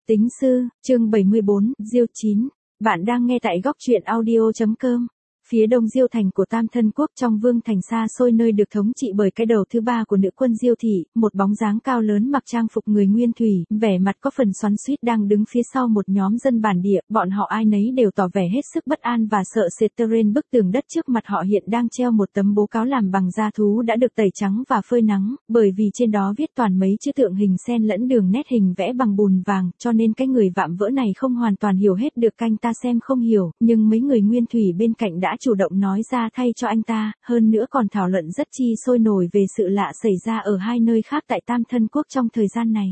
Tính sư, chương 74, Diêu 9. Bạn đang nghe tại góc truyện audio.com. Phía đông Diêu thành của Tam Thân Quốc trong vương thành xa xôi nơi được thống trị bởi cái đầu thứ ba của nữ quân Diêu thị, một bóng dáng cao lớn mặc trang phục người Nguyên Thủy, vẻ mặt có phần xoắn xuýt đang đứng phía sau một nhóm dân bản địa, bọn họ ai nấy đều tỏ vẻ hết sức bất an và sợ sệt. Trên bức tường đất trước mặt họ hiện đang treo một tấm bố cáo làm bằng da thú đã được tẩy trắng và phơi nắng, bởi vì trên đó viết toàn mấy chữ tượng hình sen lẫn đường nét hình vẽ bằng bùn vàng, cho nên cái người vạm vỡ này không hoàn toàn hiểu hết được anh ta xem không hiểu, nhưng mấy người Nguyên Thủy bên cạnh đã chủ động nói ra thay cho anh ta, hơn nữa còn thảo luận rất chi sôi nổi về sự lạ xảy ra ở hai nơi khác tại Tam Thân Quốc trong thời gian này.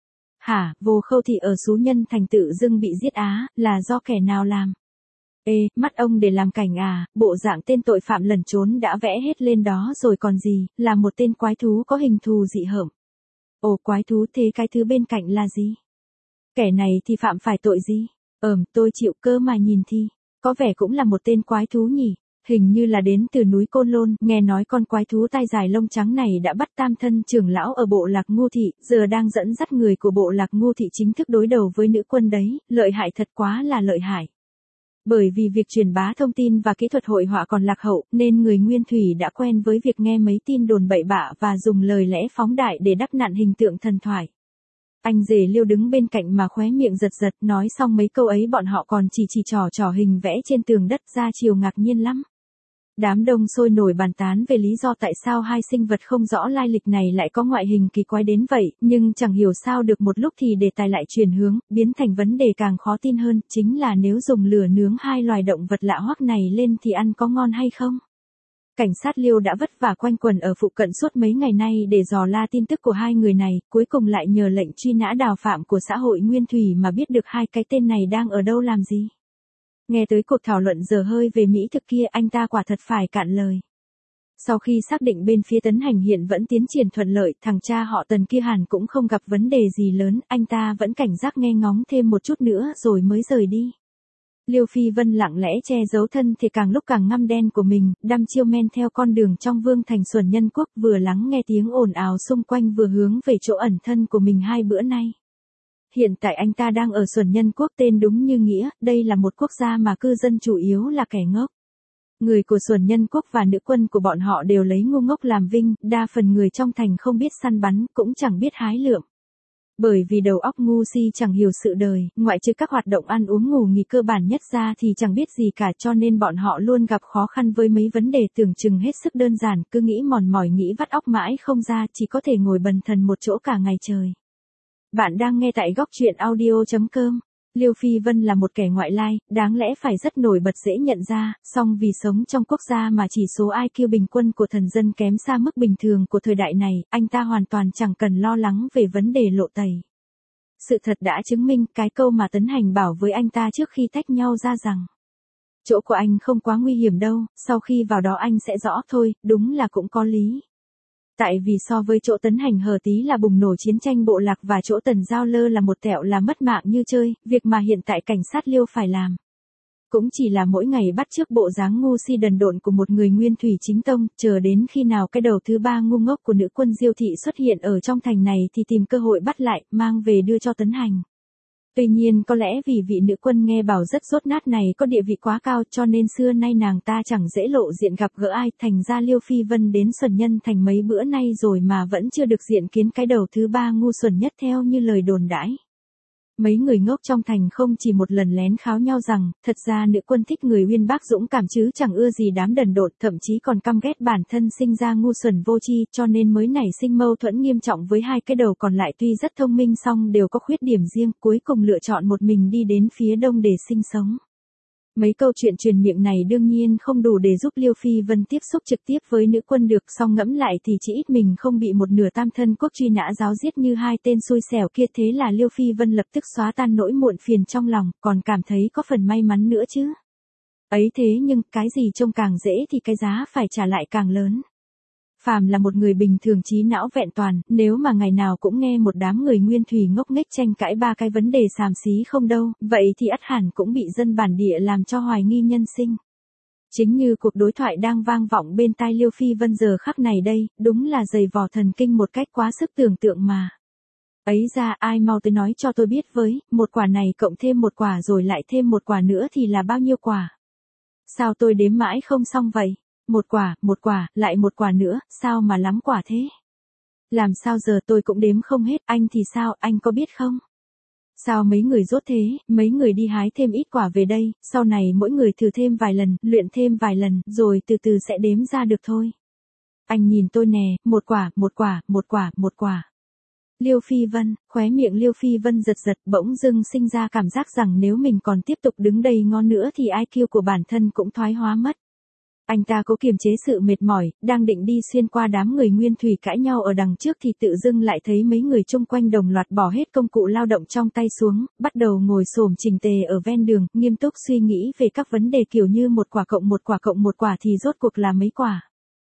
Hả, Vô Khâu thị ở Sú Nhân thành tự dưng bị giết á, là do kẻ nào làm? Ê, mắt ông để làm cảnh à, bộ dạng tên tội phạm lẩn trốn đã vẽ hết lên đó rồi còn gì, là một tên quái thú có hình thù dị hợm. Ồ, quái thú, thế cái thứ bên cạnh là gì? Kẻ này thì phạm phải tội gì? Tôi chịu, cơ mà nhìn thì có vẻ cũng là một tên quái thú nhỉ, hình như là đến từ núi Côn Lôn, nghe nói con quái thú tai dài lông trắng này đã bắt Tam Thân trưởng lão ở bộ lạc Ngô thị, giờ đang dẫn dắt người của bộ lạc Ngô thị chính thức đối đầu với nữ quân đấy, lợi hại thật, quá là lợi hại. Bởi vì việc truyền bá thông tin và kỹ thuật hội họa còn lạc hậu, nên người Nguyên Thủy đã quen với việc nghe mấy tin đồn bậy bạ và dùng lời lẽ phóng đại để đắp nặn hình tượng thần thoại. Anh rể Liêu đứng bên cạnh mà khóe miệng giật giật, nói xong mấy câu ấy bọn họ còn chỉ trò hình vẽ trên tường đất ra chiều ngạc nhiên lắm. Đám đông sôi nổi bàn tán về lý do tại sao hai sinh vật không rõ lai lịch này lại có ngoại hình kỳ quái đến vậy, nhưng chẳng hiểu sao được một lúc thì đề tài lại chuyển hướng, biến thành vấn đề càng khó tin hơn, chính là nếu dùng lửa nướng hai loài động vật lạ hoắc này lên thì ăn có ngon hay không? Cảnh sát Liêu đã vất vả quanh quẩn ở phụ cận suốt mấy ngày nay để dò la tin tức của hai người này, cuối cùng lại nhờ lệnh truy nã đào phạm của xã hội Nguyên Thủy mà biết được hai cái tên này đang ở đâu làm gì. Nghe tới cuộc thảo luận dở hơi về mỹ thực kia, anh ta quả thật phải cạn lời. Sau khi xác định bên phía Tấn Hành hiện vẫn tiến triển thuận lợi, thằng cha họ Tần kia hẳn cũng không gặp vấn đề gì lớn, anh ta vẫn cảnh giác nghe ngóng thêm một chút nữa rồi mới rời đi. Liêu Phi Vân lặng lẽ che giấu thân thì càng lúc càng ngăm đen của mình, đăm chiêu men theo con đường trong vương thành Xuân Nhân Quốc, vừa lắng nghe tiếng ồn ào xung quanh vừa hướng về chỗ ẩn thân của mình hai bữa nay. Hiện tại anh ta đang ở Xuân Nhân Quốc, tên đúng như nghĩa, đây là một quốc gia mà cư dân chủ yếu là kẻ ngốc. Người của Xuân Nhân Quốc và nữ quân của bọn họ đều lấy ngu ngốc làm vinh, đa phần người trong thành không biết săn bắn, cũng chẳng biết hái lượm. Bởi vì đầu óc ngu si chẳng hiểu sự đời, ngoại trừ các hoạt động ăn uống ngủ nghỉ cơ bản nhất ra thì chẳng biết gì cả, cho nên bọn họ luôn gặp khó khăn với mấy vấn đề tưởng chừng hết sức đơn giản, cứ nghĩ mòn mỏi nghĩ vắt óc mãi không ra, chỉ có thể ngồi bần thần một chỗ cả ngày trời. Bạn đang nghe tại góc truyện audio.com. Liêu Phi Vân là một kẻ ngoại lai, đáng lẽ phải rất nổi bật dễ nhận ra, song vì sống trong quốc gia mà chỉ số IQ bình quân của thần dân kém xa mức bình thường của thời đại này, anh ta hoàn toàn chẳng cần lo lắng về vấn đề lộ tẩy. Sự thật đã chứng minh cái câu mà Tấn Hành bảo với anh ta trước khi tách nhau ra rằng chỗ của anh không quá nguy hiểm đâu, sau khi vào đó anh sẽ rõ thôi, đúng là cũng có lý. Tại vì so với chỗ Tấn Hành hờ tí là bùng nổ chiến tranh bộ lạc và chỗ Tần Giao Lơ là một tẹo là mất mạng như chơi, việc mà hiện tại cảnh sát Liêu phải làm cũng chỉ là mỗi ngày bắt chước bộ dáng ngu si đần độn của một người Nguyên Thủy chính tông, chờ đến khi nào cái đầu thứ ba ngu ngốc của nữ quân Diêu thị xuất hiện ở trong thành này thì tìm cơ hội bắt lại, mang về đưa cho Tấn Hành. Tuy nhiên có lẽ vì vị nữ quân nghe bảo rất dốt nát này có địa vị quá cao cho nên xưa nay nàng ta chẳng dễ lộ diện gặp gỡ ai, thành ra Liêu Phi Vân đến Xuân Nhân thành mấy bữa nay rồi mà vẫn chưa được diện kiến cái đầu thứ ba ngu xuẩn nhất theo như lời đồn đãi. Mấy người ngốc trong thành không chỉ một lần lén kháo nhau rằng, thật ra nữ quân thích người uyên bác dũng cảm chứ chẳng ưa gì đám đần độn, thậm chí còn căm ghét bản thân sinh ra ngu xuẩn vô tri, cho nên mới nảy sinh mâu thuẫn nghiêm trọng với hai cái đầu còn lại tuy rất thông minh song đều có khuyết điểm riêng, cuối cùng lựa chọn một mình đi đến phía đông để sinh sống. Mấy câu chuyện truyền miệng này đương nhiên không đủ để giúp Liêu Phi Vân tiếp xúc trực tiếp với nữ quân được, song ngẫm lại thì chỉ ít mình không bị một nửa Tam Thân Quốc truy nã giáo giết như hai tên xui xẻo kia, thế là Liêu Phi Vân lập tức xóa tan nỗi muộn phiền trong lòng, còn cảm thấy có phần may mắn nữa chứ. Ấy thế nhưng, cái gì trông càng dễ thì cái giá phải trả lại càng lớn. Phàm là một người bình thường trí não vẹn toàn, nếu mà ngày nào cũng nghe một đám người Nguyên Thủy ngốc nghếch tranh cãi ba cái vấn đề xàm xí không đâu, vậy thì ắt hẳn cũng bị dân bản địa làm cho hoài nghi nhân sinh. Chính như cuộc đối thoại đang vang vọng bên tai Liêu Phi Vân giờ khắc này đây, đúng là dày vò thần kinh một cách quá sức tưởng tượng mà. Ấy ra ai mau tới nói cho tôi biết với, một quả này cộng thêm một quả rồi lại thêm một quả nữa thì là bao nhiêu quả? Sao tôi đếm mãi không xong vậy? Một quả, lại một quả nữa, sao mà lắm quả thế? Làm sao giờ tôi cũng đếm không hết, anh thì sao, anh có biết không? Sao mấy người dốt thế, mấy người đi hái thêm ít quả về đây, sau này mỗi người thử thêm vài lần, luyện thêm vài lần, rồi từ từ sẽ đếm ra được thôi. Anh nhìn tôi nè, một quả, một quả, một quả, một quả. Liêu Phi Vân, khóe miệng Liêu Phi Vân giật giật, bỗng dưng sinh ra cảm giác rằng nếu mình còn tiếp tục đứng đây ngó nữa thì IQ của bản thân cũng thoái hóa mất. Anh ta cố kiềm chế sự mệt mỏi, đang định đi xuyên qua đám người nguyên thủy cãi nhau ở đằng trước thì tự dưng lại thấy mấy người chung quanh đồng loạt bỏ hết công cụ lao động trong tay xuống, bắt đầu ngồi xổm chỉnh tề ở ven đường, nghiêm túc suy nghĩ về các vấn đề kiểu như một quả cộng một quả cộng một quả thì rốt cuộc là mấy quả.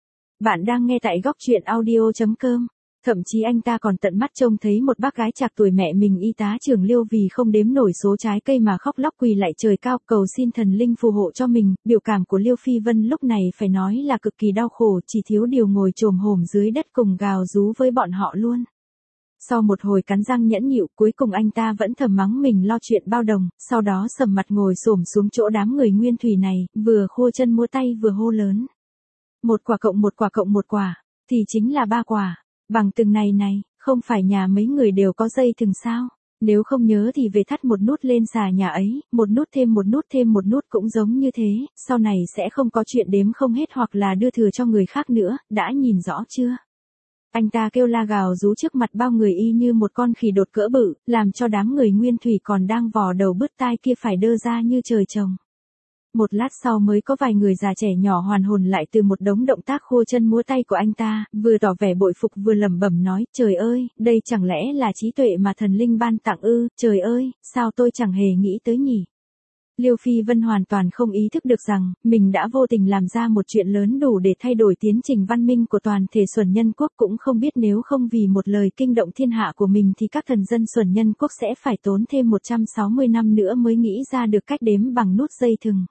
Bạn đang nghe tại góc truyện audio.com. Thậm chí anh ta còn tận mắt trông thấy một bác gái chạc tuổi mẹ mình y tá trưởng Liêu vì không đếm nổi số trái cây mà khóc lóc quỳ lại trời cao cầu xin thần linh phù hộ cho mình. Biểu cảm của Liêu Phi Vân lúc này phải nói là cực kỳ đau khổ, chỉ thiếu điều ngồi chồm hổm dưới đất cùng gào rú với bọn họ luôn. Sau một hồi cắn răng nhẫn nhịu, cuối cùng anh ta vẫn thầm mắng mình lo chuyện bao đồng, sau đó sầm mặt ngồi xổm xuống chỗ đám người nguyên thủy này, vừa khua chân múa tay vừa hô lớn. Một quả cộng một quả, thì chính là 3 quả. Bằng từng này, không phải nhà mấy người đều có dây thừng sao? Nếu không nhớ thì về thắt một nút lên xà nhà ấy, một nút thêm một nút cũng giống như thế, sau này sẽ không có chuyện đếm không hết hoặc là đưa thừa cho người khác nữa, đã nhìn rõ chưa? Anh ta kêu la gào rú trước mặt bao người y như một con khỉ đột cỡ bự, làm cho đám người nguyên thủy còn đang vò đầu bứt tai kia phải đơ ra như trời trồng. Một lát sau mới có vài người già trẻ nhỏ hoàn hồn lại từ một đống động tác khua chân múa tay của anh ta, vừa tỏ vẻ bội phục vừa lẩm bẩm nói, trời ơi, đây chẳng lẽ là trí tuệ mà thần linh ban tặng ư, trời ơi, sao tôi chẳng hề nghĩ tới nhỉ. Liêu Phi Vân hoàn toàn không ý thức được rằng, mình đã vô tình làm ra một chuyện lớn đủ để thay đổi tiến trình văn minh của toàn thể Xuân Nhân Quốc, cũng không biết nếu không vì một lời kinh động thiên hạ của mình thì các thần dân Xuân Nhân Quốc sẽ phải tốn thêm 160 năm nữa mới nghĩ ra được cách đếm bằng nút dây thừng.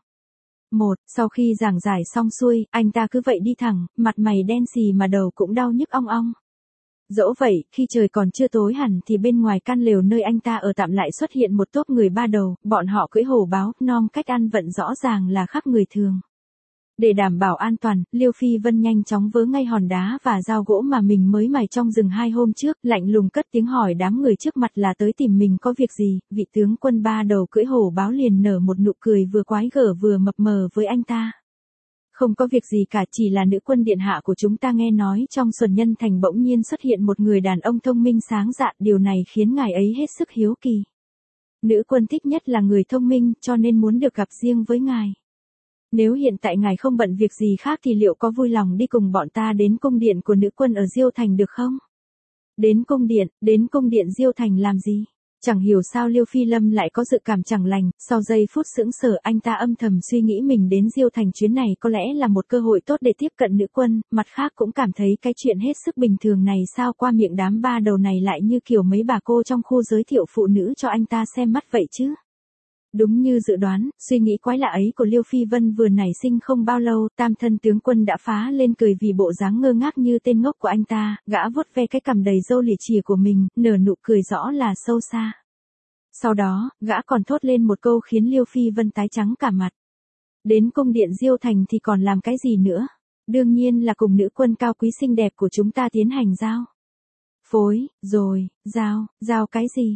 Sau khi giảng giải xong xuôi, anh ta cứ vậy đi thẳng, mặt mày đen xì mà đầu cũng đau nhức ong ong. Dẫu vậy, khi trời còn chưa tối hẳn thì bên ngoài căn lều nơi anh ta ở tạm lại xuất hiện một tốp người ba đầu, bọn họ cưỡi hổ báo, nom cách ăn vận rõ ràng là khác người thường. Để đảm bảo an toàn, Liêu Phi Vân nhanh chóng vớ ngay hòn đá và dao gỗ mà mình mới mài trong rừng 2 hôm trước, lạnh lùng cất tiếng hỏi đám người trước mặt là tới tìm mình có việc gì, vị tướng quân ba đầu cưỡi hổ báo liền nở một nụ cười vừa quái gở vừa mập mờ với anh ta. Không có việc gì cả, chỉ là nữ quân điện hạ của chúng ta nghe nói trong Xuân Nhân Thành bỗng nhiên xuất hiện một người đàn ông thông minh sáng dạ, điều này khiến ngài ấy hết sức hiếu kỳ. Nữ quân thích nhất là người thông minh, cho nên muốn được gặp riêng với ngài. Nếu hiện tại ngài không bận việc gì khác thì liệu có vui lòng đi cùng bọn ta đến cung điện của nữ quân ở Diêu Thành được không? Đến cung điện Diêu Thành làm gì? Chẳng hiểu sao Liêu Phi Lâm lại có dự cảm chẳng lành, sau giây phút sững sờ anh ta âm thầm suy nghĩ mình đến Diêu Thành chuyến này có lẽ là một cơ hội tốt để tiếp cận nữ quân, mặt khác cũng cảm thấy cái chuyện hết sức bình thường này sao qua miệng đám ba đầu này lại như kiểu mấy bà cô trong khu giới thiệu phụ nữ cho anh ta xem mắt vậy chứ. Đúng như dự đoán, suy nghĩ quái lạ ấy của Liêu Phi Vân vừa nảy sinh không bao lâu, tam thân tướng quân đã phá lên cười vì bộ dáng ngơ ngác như tên ngốc của anh ta, gã vuốt ve cái cằm đầy râu lìa chìa của mình, nở nụ cười rõ là sâu xa. Sau đó, gã còn thốt lên một câu khiến Liêu Phi Vân tái trắng cả mặt. Đến cung điện Diêu Thành thì còn làm cái gì nữa? Đương nhiên là cùng nữ quân cao quý xinh đẹp của chúng ta tiến hành giao phối, rồi, giao cái gì,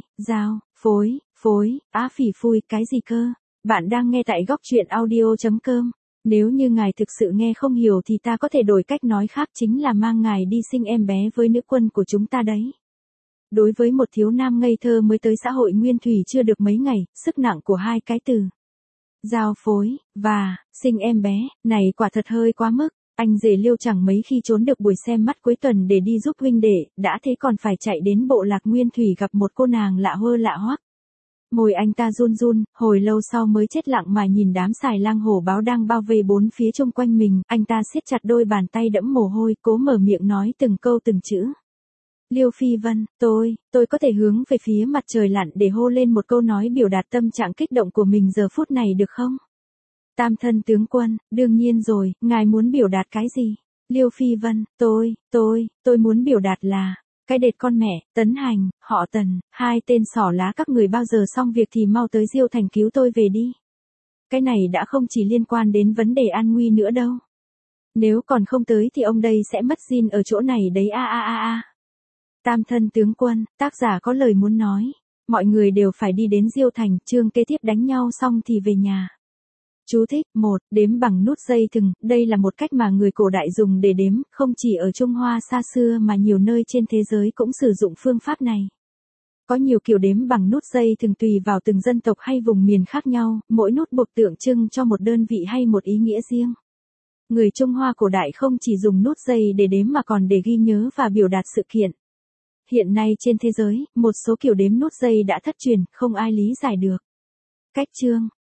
phối, á phỉ phui, cái gì cơ? Bạn đang nghe tại góc truyện audio.com. Nếu như ngài thực sự nghe không hiểu thì ta có thể đổi cách nói khác, chính là mang ngài đi sinh em bé với nữ quân của chúng ta đấy. Đối với một thiếu nam ngây thơ mới tới xã hội nguyên thủy chưa được mấy ngày, sức nặng của hai cái từ giao phối và sinh em bé này quả thật hơi quá mức. Anh rể Liêu chẳng mấy khi trốn được buổi xem mắt cuối tuần để đi giúp huynh đệ, đã thế còn phải chạy đến bộ lạc nguyên thủy gặp một cô nàng lạ hơ lạ hoắc. Môi anh ta run run, hồi lâu sau mới chết lặng mà nhìn đám xài lang hổ báo đang bao vây bốn phía chung quanh mình, anh ta siết chặt đôi bàn tay đẫm mồ hôi, cố mở miệng nói từng câu từng chữ. Liêu Phi Vân, tôi có thể hướng về phía mặt trời lặn để hô lên một câu nói biểu đạt tâm trạng kích động của mình giờ phút này được không? Tam thân tướng quân, đương nhiên rồi, ngài muốn biểu đạt cái gì? Liêu Phi Vân, tôi muốn biểu đạt là, Cái đệt con mẹ, Tấn Hành, họ Tần, hai tên xỏ lá các người bao giờ xong việc thì mau tới Diêu Thành cứu tôi về đi. Cái này đã không chỉ liên quan đến vấn đề an nguy nữa đâu. Nếu còn không tới thì ông đây sẽ mất zin ở chỗ này đấy a a a a. Tam thân tướng quân, tác giả có lời muốn nói. Mọi người đều phải đi đến Diêu Thành, chương kế tiếp đánh nhau xong thì về nhà. Chú thích, 1. Đếm bằng nút dây thừng, đây là một cách mà người cổ đại dùng để đếm, không chỉ ở Trung Hoa xa xưa mà nhiều nơi trên thế giới cũng sử dụng phương pháp này. Có nhiều kiểu đếm bằng nút dây thừng tùy vào từng dân tộc hay vùng miền khác nhau, mỗi nút buộc tượng trưng cho một đơn vị hay một ý nghĩa riêng. Người Trung Hoa cổ đại không chỉ dùng nút dây để đếm mà còn để ghi nhớ và biểu đạt sự kiện. Hiện nay trên thế giới, một số kiểu đếm nút dây đã thất truyền, không ai lý giải được. Cách chương